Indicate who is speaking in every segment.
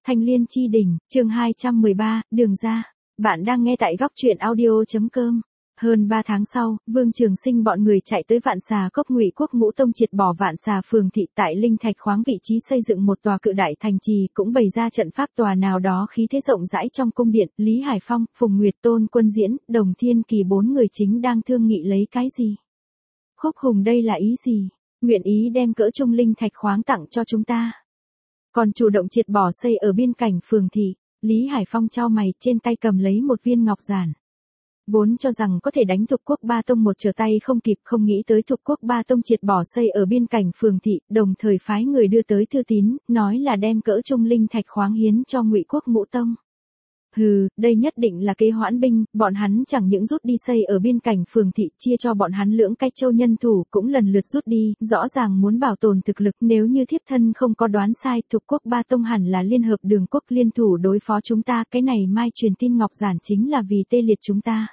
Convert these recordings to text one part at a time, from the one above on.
Speaker 1: Thanh Liên Chi Đỉnh, chương 213, đường ra. Bạn đang nghe tại góc truyện audio.com. Hơn 3 tháng sau, Vương Trường Sinh bọn người chạy tới Vạn Xà Cốc. Ngụy Quốc Ngũ Tông triệt bỏ Vạn Xà Phường thị tại Linh Thạch khoáng vị trí xây dựng một tòa cự đại thành trì, cũng bày ra trận pháp tòa nào đó khí thế rộng rãi trong cung điện. Lý Hải Phong, Phùng Nguyệt Tôn Quân Diễn, Đồng Thiên Kỳ bốn người chính đang thương nghị lấy cái gì. Khúc Hùng đây là ý gì? Nguyện ý đem cỡ trung linh thạch khoáng tặng cho chúng ta, còn chủ động triệt bỏ xây ở biên cảnh phường thị. Lý Hải Phong chau mày, trên tay cầm lấy một viên ngọc giản. Vốn cho rằng có thể đánh Thục Quốc Ba Tông một trở tay không kịp, không nghĩ tới Thục Quốc Ba Tông triệt bỏ xây ở biên cảnh phường thị, đồng thời phái người đưa tới thư tín, nói là đem cỡ trung linh thạch khoáng hiến cho Ngụy Quốc Ngũ Tông. Hừ, đây nhất định là kế hoãn binh, bọn hắn chẳng những rút đi xây ở biên cảnh phường thị, chia cho bọn hắn lưỡng cách châu nhân thủ, cũng lần lượt rút đi, rõ ràng muốn bảo tồn thực lực. Nếu như thiếp thân không có đoán sai, Thục Quốc Ba Tông hẳn là liên hợp Đường Quốc liên thủ đối phó chúng ta, cái này mai truyền tin ngọc giản chính là vì tê liệt chúng ta.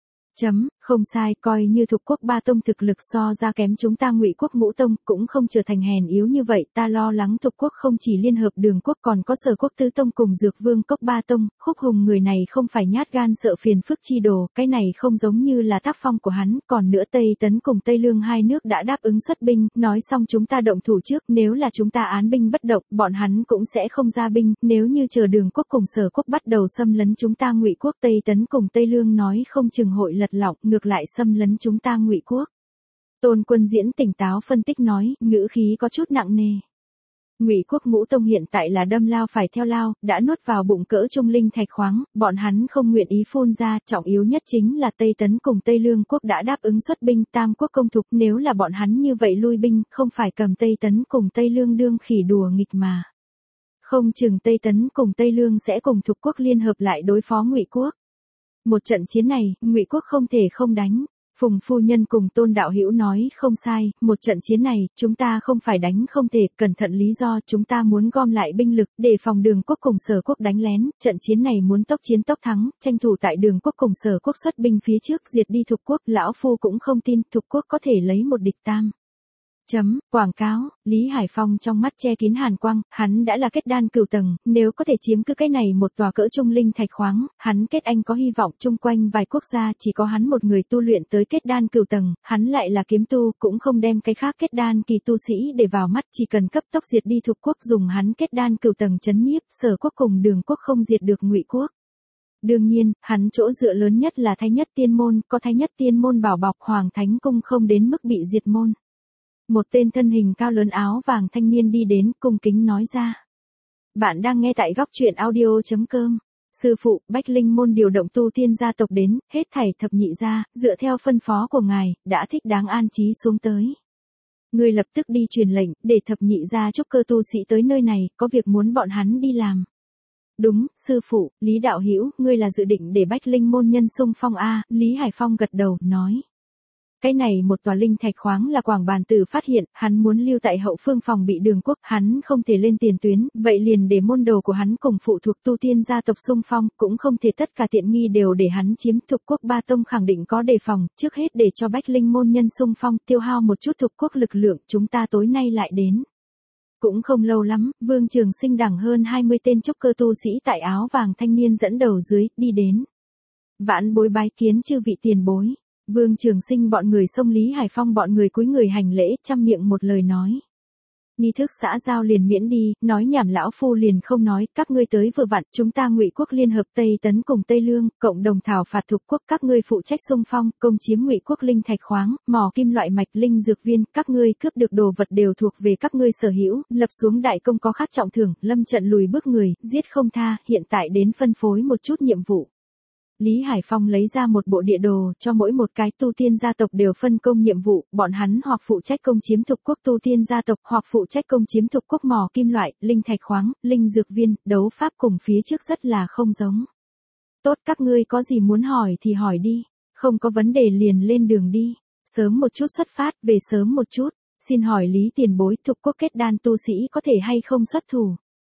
Speaker 1: Không sai, coi như Thục Quốc Ba Tông thực lực so ra kém chúng ta Ngụy Quốc Ngũ Tông, cũng không trở thành hèn yếu như vậy. Ta lo lắng Thục Quốc không chỉ liên hợp Đường Quốc còn có Sở Quốc Tứ Tông cùng Dược Vương Cốc Ba Tông. Khúc Hùng người này không phải nhát gan sợ phiền phức chi đồ, cái này không giống như là tác phong của hắn. Còn nữa Tây Tấn cùng Tây Lương hai nước đã đáp ứng xuất binh, nói xong chúng ta động thủ trước, nếu là chúng ta án binh bất động, bọn hắn cũng sẽ không ra binh. Nếu như chờ Đường Quốc cùng Sở Quốc bắt đầu xâm lấn chúng ta Ngụy Quốc, Tây Tấn cùng Tây Lương nói không chừng hội lật lọng, ngược lại xâm lấn chúng ta Ngụy Quốc. Tôn Quân Diễn tỉnh táo phân tích nói, ngữ khí có chút nặng nề. Ngụy Quốc Ngũ Tông hiện tại là đâm lao phải theo lao, đã nuốt vào bụng cỡ trung linh thạch khoáng, bọn hắn không nguyện ý phun ra. Trọng yếu nhất chính là Tây Tấn cùng Tây Lương Quốc đã đáp ứng xuất binh, Tam Quốc công thục, nếu là bọn hắn như vậy lui binh, không phải cầm Tây Tấn cùng Tây Lương đương khỉ đùa nghịch mà. Không chừng Tây Tấn cùng Tây Lương sẽ cùng Thục Quốc liên hợp lại đối phó Ngụy Quốc. Một trận chiến này, Ngụy Quốc không thể không đánh. Phùng phu nhân cùng Tôn đạo hữu nói không sai, một trận chiến này, chúng ta không phải đánh không thể, cẩn thận lý do, chúng ta muốn gom lại binh lực, để phòng Đường Quốc cùng Sở Quốc đánh lén, trận chiến này muốn tốc chiến tốc thắng, tranh thủ tại Đường Quốc cùng Sở Quốc xuất binh phía trước, diệt đi Thục Quốc. Lão phu cũng không tin, Thục Quốc có thể lấy một địch tam. Quảng cáo, Lý Hải Phong trong mắt che kín hàn quang, hắn đã là kết đan cửu tầng, nếu có thể chiếm cứ cái này một tòa cỡ trung linh thạch khoáng, hắn kết anh có hy vọng. Chung quanh vài quốc gia chỉ có hắn một người tu luyện tới kết đan cửu tầng, hắn lại là kiếm tu, cũng không đem cái khác kết đan kỳ tu sĩ để vào mắt, chỉ cần cấp tốc diệt đi Thục Quốc, dùng hắn kết đan cửu tầng chấn nhiếp, Sở Quốc cùng Đường Quốc không diệt được Ngụy Quốc. Đương nhiên, hắn chỗ dựa lớn nhất là Thái Nhất Tiên Môn, có Thái Nhất Tiên Môn bảo bọc, Hoàng Thánh Cung không đến mức bị diệt môn. Một tên thân hình cao lớn áo vàng thanh niên đi đến, cung kính nói ra. Bạn đang nghe tại góc truyện audio.com. Sư phụ, Bách Linh Môn điều động tu tiên gia tộc đến, hết thảy thập nhị gia, dựa theo phân phó của ngài, đã thích đáng an trí xuống tới. Ngươi lập tức đi truyền lệnh, để thập nhị gia trúc cơ tu sĩ tới nơi này, có việc muốn bọn hắn đi làm. Đúng, sư phụ, Lý đạo hữu, ngươi là dự định để Bách Linh Môn nhân xung phong a? Lý Hải Phong gật đầu, nói. Cái này một tòa linh thạch khoáng là Quảng Bàn Tử phát hiện, hắn muốn lưu tại hậu phương phòng bị Đường Quốc, hắn không thể lên tiền tuyến, vậy liền để môn đồ của hắn cùng phụ thuộc tu tiên gia tộc xung phong, cũng không thể tất cả tiện nghi đều để hắn chiếm. Thục Quốc Ba Tông khẳng định có đề phòng, trước hết để cho Bách Linh Môn nhân xung phong, tiêu hao một chút Thục Quốc lực lượng, chúng ta tối nay lại đến. Cũng không lâu lắm, Vương Trường Sinh đẳng hơn 20 tên trúc cơ tu sĩ tại áo vàng thanh niên dẫn đầu dưới, đi đến. Vãn bối bái kiến chư vị tiền bối. Vương Trường Sinh bọn người xông Lý Hải Phong bọn người cúi người hành lễ, trăm miệng một lời nói. Nghi thức xã giao liền miễn đi, nói nhảm lão phu liền không nói, các ngươi tới vừa vặn, chúng ta Ngụy Quốc liên hợp Tây Tấn cùng Tây Lương, cộng đồng thảo phạt Thục Quốc, các ngươi phụ trách xung phong, công chiếm Ngụy Quốc linh thạch khoáng, mỏ kim loại mạch linh dược viên, các ngươi cướp được đồ vật đều thuộc về các ngươi sở hữu, lập xuống đại công có khác trọng thưởng, lâm trận lùi bước người, giết không tha, hiện tại đến phân phối một chút nhiệm vụ. Lý Hải Phong lấy ra một bộ địa đồ, cho mỗi một cái tu tiên gia tộc đều phân công nhiệm vụ, bọn hắn hoặc phụ trách công chiếm Thục Quốc tu tiên gia tộc, hoặc phụ trách công chiếm Thục Quốc mỏ kim loại, linh thạch khoáng, linh dược viên, đấu pháp cùng phía trước rất là không giống. Tốt, các ngươi có gì muốn hỏi thì hỏi đi, không có vấn đề liền lên đường đi, sớm một chút xuất phát, về sớm một chút, xin hỏi Lý tiền bối, Thục Quốc kết đan tu sĩ có thể hay không xuất thủ?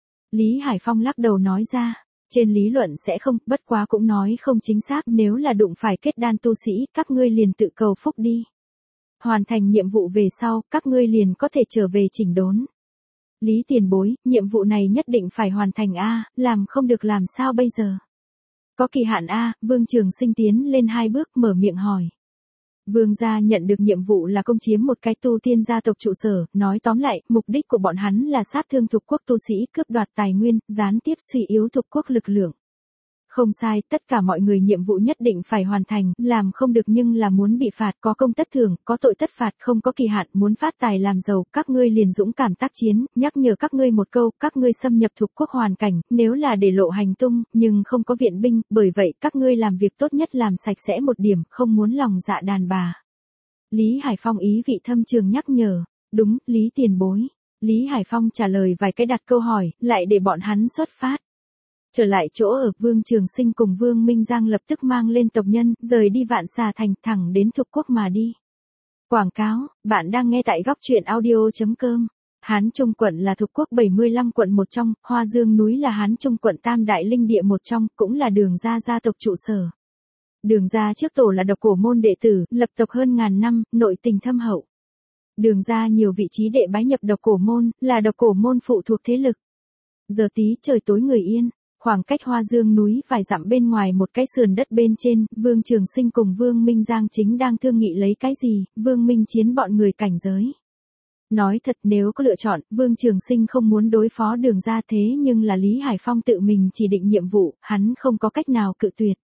Speaker 1: Lý Hải Phong lắc đầu nói ra. Trên lý luận sẽ không, bất quá cũng nói không chính xác, nếu là đụng phải kết đan tu sĩ, các ngươi liền tự cầu phúc đi. Hoàn thành nhiệm vụ về sau, các ngươi liền có thể trở về chỉnh đốn. Lý tiền bối, nhiệm vụ này nhất định phải hoàn thành a, làm không được làm sao bây giờ? Có kỳ hạn a, Vương Trường Sinh tiến lên 2 bước mở miệng hỏi. Vương gia nhận được nhiệm vụ là công chiếm một cái tu tiên gia tộc trụ sở, nói tóm lại, mục đích của bọn hắn là sát thương thuộc quốc tu sĩ, cướp đoạt tài nguyên, gián tiếp suy yếu thuộc quốc lực lượng. Không sai, tất cả mọi người nhiệm vụ nhất định phải hoàn thành, làm không được nhưng là muốn bị phạt, có công tất thưởng, có tội tất phạt, không có kỳ hạn, muốn phát tài làm giàu, các ngươi liền dũng cảm tác chiến, nhắc nhở các ngươi một câu, các ngươi xâm nhập thuộc quốc hoàn cảnh, nếu là để lộ hành tung, nhưng không có viện binh, bởi vậy các ngươi làm việc tốt nhất làm sạch sẽ một điểm, không muốn lòng dạ đàn bà. Lý Hải Phong ý vị thâm trường nhắc nhở, đúng, Lý tiền bối. Lý Hải Phong trả lời vài cái đặt câu hỏi, lại để bọn hắn xuất phát. Trở lại chỗ ở, Vương Trường Sinh cùng Vương Minh Giang lập tức mang lên tộc nhân, rời đi Vạn Xà Thành, thẳng đến thuộc quốc mà đi. Quảng cáo, bạn đang nghe tại góc truyện audio.com. Hán Trung quận là thuộc quốc 75 quận một trong, Hoa Dương núi là Hán Trung quận tam đại linh địa một trong, cũng là Đường gia gia tộc trụ sở. Đường gia trước tổ là độc cổ môn đệ tử, lập tộc hơn ngàn năm, nội tình thâm hậu. Đường gia nhiều vị trí đệ bái nhập độc cổ môn, là độc cổ môn phụ thuộc thế lực. Giờ tí trời tối người yên. Khoảng cách Hoa Dương núi vài dặm bên ngoài một cái sườn đất bên trên, Vương Trường Sinh cùng Vương Minh Giang chính đang thương nghị lấy cái gì, Vương Minh Chiến bọn người cảnh giới. Nói thật nếu có lựa chọn, Vương Trường Sinh không muốn đối phó Đường gia thế nhưng là Lý Hải Phong tự mình chỉ định nhiệm vụ, hắn không có cách nào cự tuyệt.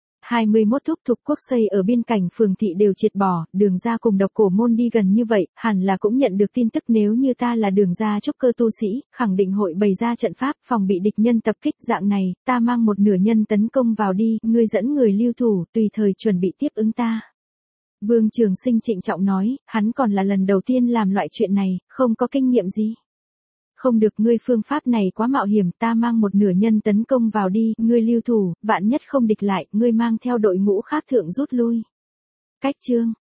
Speaker 1: 21 thúc thuộc quốc xây ở biên cảnh phường thị đều triệt bỏ, Đường gia cùng độc cổ môn đi gần như vậy, hẳn là cũng nhận được tin tức nếu như ta là Đường gia trúc cơ tu sĩ, khẳng định hội bày ra trận pháp phòng bị địch nhân tập kích dạng này, ta mang một nửa nhân tấn công vào đi, ngươi dẫn người lưu thủ, tùy thời chuẩn bị tiếp ứng ta. Vương Trường Sinh trịnh trọng nói, hắn còn là lần đầu tiên làm loại chuyện này, không có kinh nghiệm gì. Không được, ngươi phương pháp này quá mạo hiểm, ta mang một nửa nhân tấn công vào đi, ngươi lưu thủ, vạn nhất không địch lại, ngươi mang theo đội ngũ khác thượng rút lui. Cách chương,